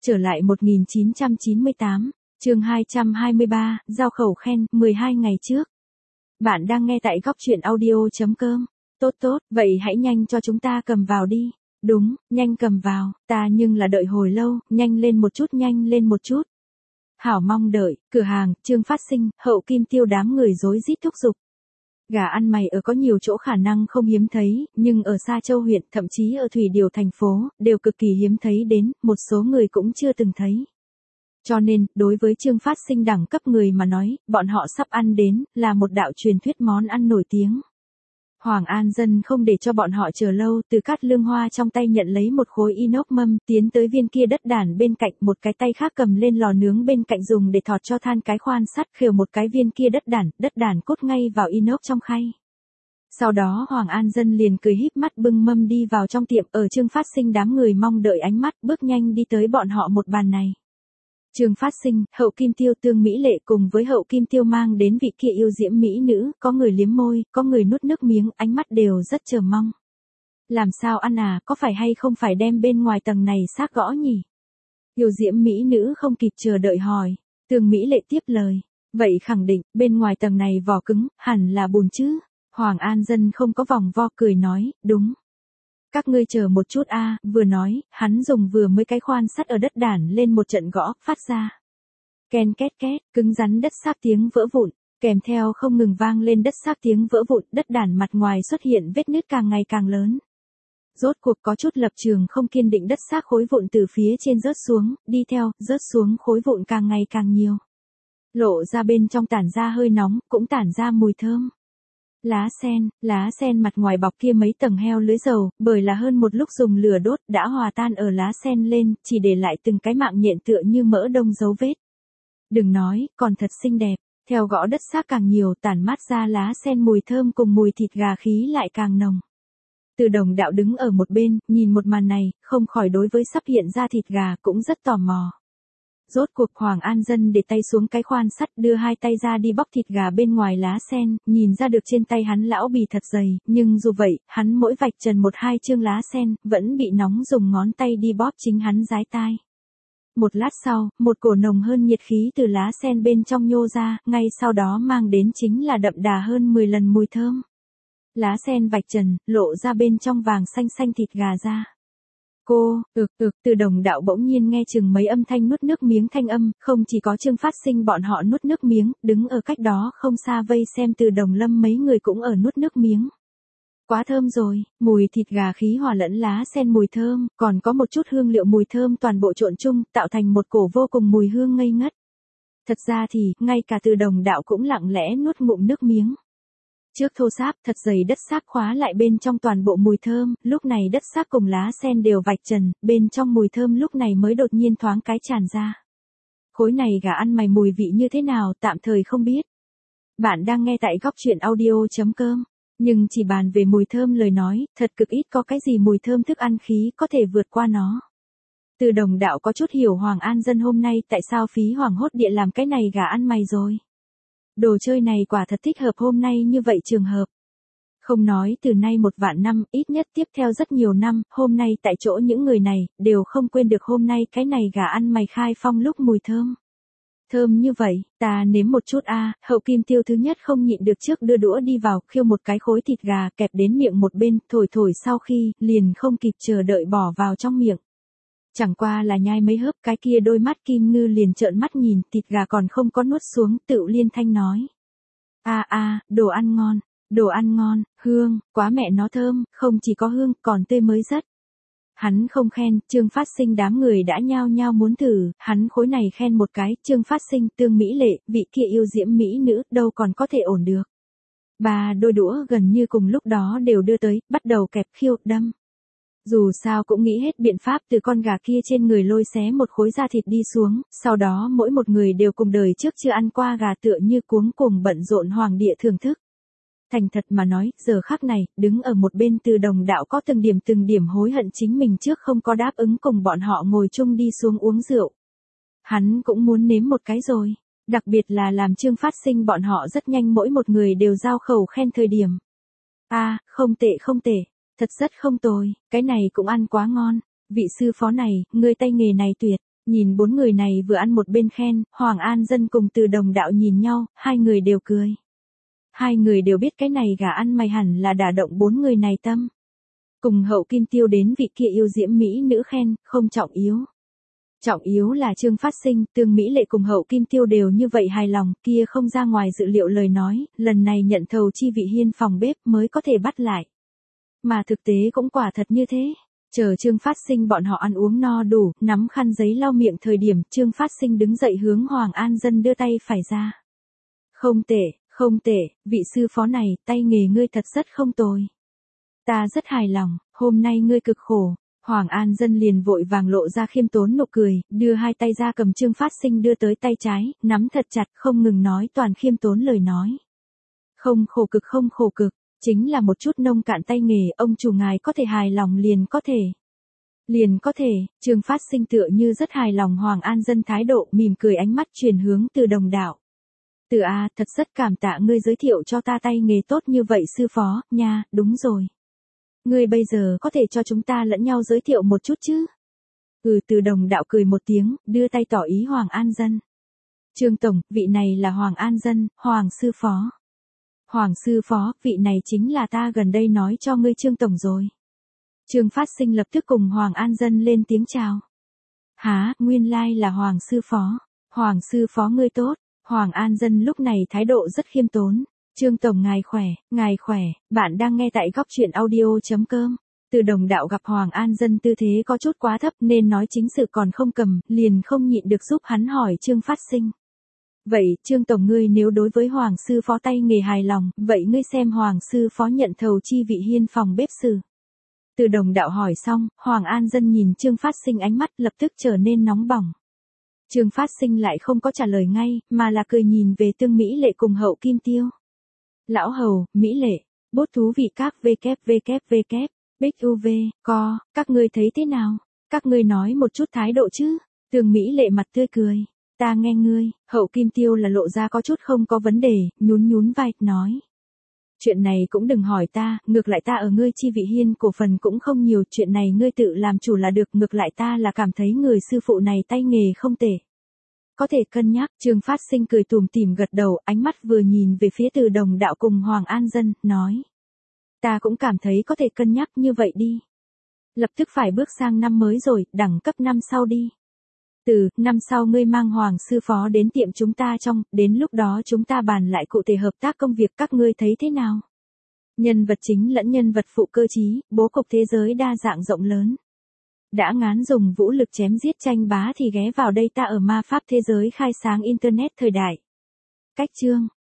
Trở lại 1998, chương 223, giao khẩu khen, 12 ngày trước. Bạn đang nghe tại góc truyện audio.com. Tốt, vậy hãy nhanh cho chúng ta cầm vào đi. Đúng, nhanh cầm vào, ta nhưng là đợi hồi lâu, nhanh lên một chút. Hảo mong đợi, cửa hàng, Trương Phát Sinh, Hậu Kim Tiêu đám người rối rít thúc giục. Gà ăn mày ở có nhiều chỗ khả năng không hiếm thấy, nhưng ở Sa Châu huyện, thậm chí ở Thủy Điều thành phố, đều cực kỳ hiếm thấy đến, một số người cũng chưa từng thấy. Cho nên, đối với Trương Phát Sinh đẳng cấp người mà nói, bọn họ sắp ăn đến, là một đạo truyền thuyết món ăn nổi tiếng. Hoàng An Dân không để cho bọn họ chờ lâu, từ Cát Lương Hoa trong tay nhận lấy một khối inox mâm, tiến tới viên kia đất đản bên cạnh, một cái tay khác cầm lên lò nướng bên cạnh dùng để thọt cho than cái khoan sắt, khều một cái viên kia đất đản cốt ngay vào inox trong khay. Sau đó Hoàng An Dân liền cười híp mắt bưng mâm đi vào trong tiệm, ở Trương Phát Sinh đám người mong đợi ánh mắt, bước nhanh đi tới bọn họ một bàn này. Trương Phát Sinh, Hậu Kim Tiêu, Tương Mỹ Lệ cùng với Hậu Kim Tiêu mang đến vị kia yêu diễm mỹ nữ, có người liếm môi, có người nuốt nước miếng, ánh mắt đều rất chờ mong. Làm sao ăn à, có phải hay không phải đem bên ngoài tầng này xác gõ nhỉ? Yêu diễm mỹ nữ không kịp chờ đợi hỏi. Tương Mỹ Lệ tiếp lời. Vậy khẳng định, bên ngoài tầng này vỏ cứng, hẳn là bùn chứ. Hoàng An Dân không có vòng vo cười nói, đúng. Các ngươi chờ một chút a, vừa nói, hắn dùng vừa mới cái khoan sắt ở đất đản lên một trận gõ, phát ra. Ken két két, cứng rắn đất sáp tiếng vỡ vụn, kèm theo không ngừng vang lên đất sáp tiếng vỡ vụn, đất đản mặt ngoài xuất hiện vết nứt càng ngày càng lớn. Rốt cuộc có chút lập trường không kiên định, đất xác khối vụn từ phía trên rớt xuống, đi theo, rớt xuống khối vụn càng ngày càng nhiều. Lộ ra bên trong tản ra hơi nóng, cũng tản ra mùi thơm. Lá sen mặt ngoài bọc kia mấy tầng heo lưới dầu, bởi là hơn một lúc dùng lửa đốt đã hòa tan ở lá sen lên, chỉ để lại từng cái mạng nhện tựa như mỡ đông dấu vết. Đừng nói, còn thật xinh đẹp, theo gõ đất xác càng nhiều tản mát ra lá sen mùi thơm cùng mùi thịt gà khí lại càng nồng. Từ Đồng Đạo đứng ở một bên, nhìn một màn này, không khỏi đối với sắp hiện ra thịt gà cũng rất tò mò. Rốt cuộc Hoàng An Dân để tay xuống cái khoan sắt, đưa hai tay ra đi bóc thịt gà bên ngoài lá sen, nhìn ra được trên tay hắn lão bì thật dày, nhưng dù vậy, hắn mỗi vạch trần một hai chương lá sen, vẫn bị nóng dùng ngón tay đi bóp chính hắn dái tai. Một lát sau, một cổ nồng hơn nhiệt khí từ lá sen bên trong nhô ra, ngay sau đó mang đến chính là đậm đà hơn 10 lần mùi thơm. Lá sen vạch trần, lộ ra bên trong vàng xanh xanh thịt gà ra. Cô, Từ Đồng Đạo bỗng nhiên nghe chừng mấy âm thanh nuốt nước miếng thanh âm, không chỉ có Trương Phát Sinh bọn họ nuốt nước miếng, đứng ở cách đó không xa vây xem Từ Đồng Lâm mấy người cũng ở nuốt nước miếng. Quá thơm rồi, mùi thịt gà khí hòa lẫn lá sen mùi thơm, còn có một chút hương liệu mùi thơm toàn bộ trộn chung, tạo thành một cổ vô cùng mùi hương ngây ngất. Thật ra thì, ngay cả Từ Đồng Đạo cũng lặng lẽ nuốt ngụm nước miếng. Trước thô sáp, thật dày đất xác khóa lại bên trong toàn bộ mùi thơm, lúc này đất xác cùng lá sen đều vạch trần, bên trong mùi thơm lúc này mới đột nhiên thoáng cái tràn ra. Khối này gà ăn mày mùi vị như thế nào tạm thời không biết. Bạn đang nghe tại góc truyện audio.com, nhưng chỉ bàn về mùi thơm lời nói, thật cực ít có cái gì mùi thơm thức ăn khí có thể vượt qua nó. Từ Đồng Đạo có chút hiểu Hoàng An Dân hôm nay tại sao phí hoàng hốt địa làm cái này gà ăn mày rồi. Đồ chơi này quả thật thích hợp hôm nay như vậy trường hợp. Không nói từ nay 1.000.000 năm, ít nhất tiếp theo rất nhiều năm, hôm nay tại chỗ những người này, đều không quên được hôm nay cái này gà ăn mày khai phong lúc mùi thơm. Thơm như vậy, ta nếm một chút a. Hậu Kim Tiêu thứ nhất không nhịn được trước đưa đũa đi vào, khiêu một cái khối thịt gà kẹp đến miệng một bên, thổi sau khi, liền không kịp chờ đợi bỏ vào trong miệng. Chẳng qua là nhai mấy hớp, cái kia đôi mắt kim ngư liền trợn mắt nhìn, thịt gà còn không có nuốt xuống, tự liên thanh nói. Đồ ăn ngon, hương, quá mẹ nó thơm, không chỉ có hương, còn tươi mới rất. Hắn không khen, Trương Phát Sinh đám người đã nhao nhao muốn thử, hắn khối này khen một cái, Trương Phát Sinh, Tương Mỹ Lệ, vị kia yêu diễm mỹ nữ, đâu còn có thể ổn được. Ba đôi đũa gần như cùng lúc đó đều đưa tới, bắt đầu kẹp khiêu, đâm. Dù sao cũng nghĩ hết biện pháp từ con gà kia trên người lôi xé một khối da thịt đi xuống, sau đó mỗi một người đều cùng đời trước chưa ăn qua gà tựa như cuống cuồng bận rộn hoàng địa thưởng thức. Thành thật mà nói, giờ khắc này, đứng ở một bên Từ Đồng Đạo có từng điểm hối hận chính mình trước không có đáp ứng cùng bọn họ ngồi chung đi xuống uống rượu. Hắn cũng muốn nếm một cái rồi, đặc biệt là làm Trương Phát Sinh bọn họ rất nhanh mỗi một người đều giao khẩu khen thời điểm. Không tệ. Thật rất không tồi, cái này cũng ăn quá ngon, vị sư phó này, ngươi tay nghề này tuyệt, Nhìn bốn người này vừa ăn một bên khen, Hoàng An Dân cùng Từ Đồng Đạo nhìn nhau, hai người đều cười. Hai người đều biết cái này gà ăn mày hẳn là đả động bốn người này tâm. Cùng Hậu Kim Tiêu đến vị kia yêu diễm mỹ nữ khen, không trọng yếu. Trọng yếu là Trương Phát Sinh, Tương Mỹ Lệ cùng Hậu Kim Tiêu đều như vậy hài lòng, kia không ra ngoài dự liệu lời nói, lần này nhận thầu chi vị hiên phòng bếp mới có thể bắt lại. Mà thực tế cũng quả thật như thế. Chờ Trương Phát Sinh bọn họ ăn uống no đủ, nắm khăn giấy lau miệng thời điểm, Trương Phát Sinh đứng dậy hướng Hoàng An Dân đưa tay phải ra. Không tệ, không tệ, vị sư phó này, tay nghề ngươi thật rất không tồi. Ta rất hài lòng, hôm nay ngươi cực khổ. Hoàng An Dân liền vội vàng lộ ra khiêm tốn nụ cười, đưa hai tay ra cầm Trương Phát Sinh đưa tới tay trái, nắm thật chặt không ngừng nói toàn khiêm tốn lời nói. Không khổ cực, chính là một chút nông cạn tay nghề, ông chủ ngài có thể hài lòng liền có thể. Liền có thể, Trương Phát Sinh tựa như rất hài lòng Hoàng An Dân thái độ, mỉm cười ánh mắt truyền hướng Từ Đồng Đạo. Từ A, thật rất cảm tạ ngươi giới thiệu cho ta tay nghề tốt như vậy sư phó, nha, đúng rồi. Ngươi bây giờ có thể cho chúng ta lẫn nhau giới thiệu một chút chứ? Từ Đồng Đạo cười một tiếng, đưa tay tỏ ý Hoàng An Dân. Trương Tổng, vị này là Hoàng An Dân, Hoàng sư phó. Hoàng sư phó, vị này chính là ta gần đây nói cho ngươi Trương Tổng rồi. Trương Phát Sinh lập tức cùng Hoàng An Dân lên tiếng chào. Hả, nguyên lai là Hoàng sư phó. Hoàng sư phó ngươi tốt. Hoàng An Dân lúc này thái độ rất khiêm tốn. Trương Tổng ngài khỏe, bạn đang nghe tại góc truyện audio.com. Từ Đồng Đạo gặp Hoàng An Dân tư thế có chút quá thấp nên nói chính sự còn không cầm, liền không nhịn được giúp hắn hỏi Trương Phát Sinh. Vậy, Trương Tổng ngươi nếu đối với Hoàng sư phó tay nghề hài lòng, vậy ngươi xem Hoàng sư phó nhận thầu chi vị hiên phòng bếp sư. Từ Đồng Đạo hỏi xong, Hoàng An Dân nhìn Trương Phát Sinh ánh mắt lập tức trở nên nóng bỏng. Trương Phát Sinh lại không có trả lời ngay, mà là cười nhìn về Tương Mỹ Lệ cùng Hậu Kim Tiêu. Lão Hầu, Mỹ Lệ, bốt thú vị các www, bích uv, co, các ngươi thấy thế nào? Các ngươi nói một chút thái độ chứ? Tương Mỹ Lệ mặt tươi cười. Ta nghe ngươi, Hậu Kim Tiêu là lộ ra có chút không có vấn đề, nhún vai, nói. Chuyện này cũng đừng hỏi ta, ngược lại ta ở ngươi chi vị hiên cổ phần cũng không nhiều, chuyện này ngươi tự làm chủ là được, ngược lại ta là cảm thấy người sư phụ này tay nghề không tệ. Có thể cân nhắc, Trương Phát Sinh cười tủm tỉm gật đầu, ánh mắt vừa nhìn về phía Từ Đồng Đạo cùng Hoàng An Dân, nói. Ta cũng cảm thấy có thể cân nhắc như vậy đi. Lập tức phải bước sang năm mới rồi, đẳng cấp năm sau đi. Năm sau ngươi mang Hoàng sư phó đến tiệm chúng ta đến lúc đó chúng ta bàn lại cụ thể hợp tác công việc, các ngươi thấy thế nào? Nhân vật chính lẫn nhân vật phụ cơ trí, bố cục thế giới đa dạng rộng lớn. Đã ngán dùng vũ lực chém giết tranh bá thì ghé vào đây ta ở ma pháp thế giới khai sáng internet thời đại. Cách chương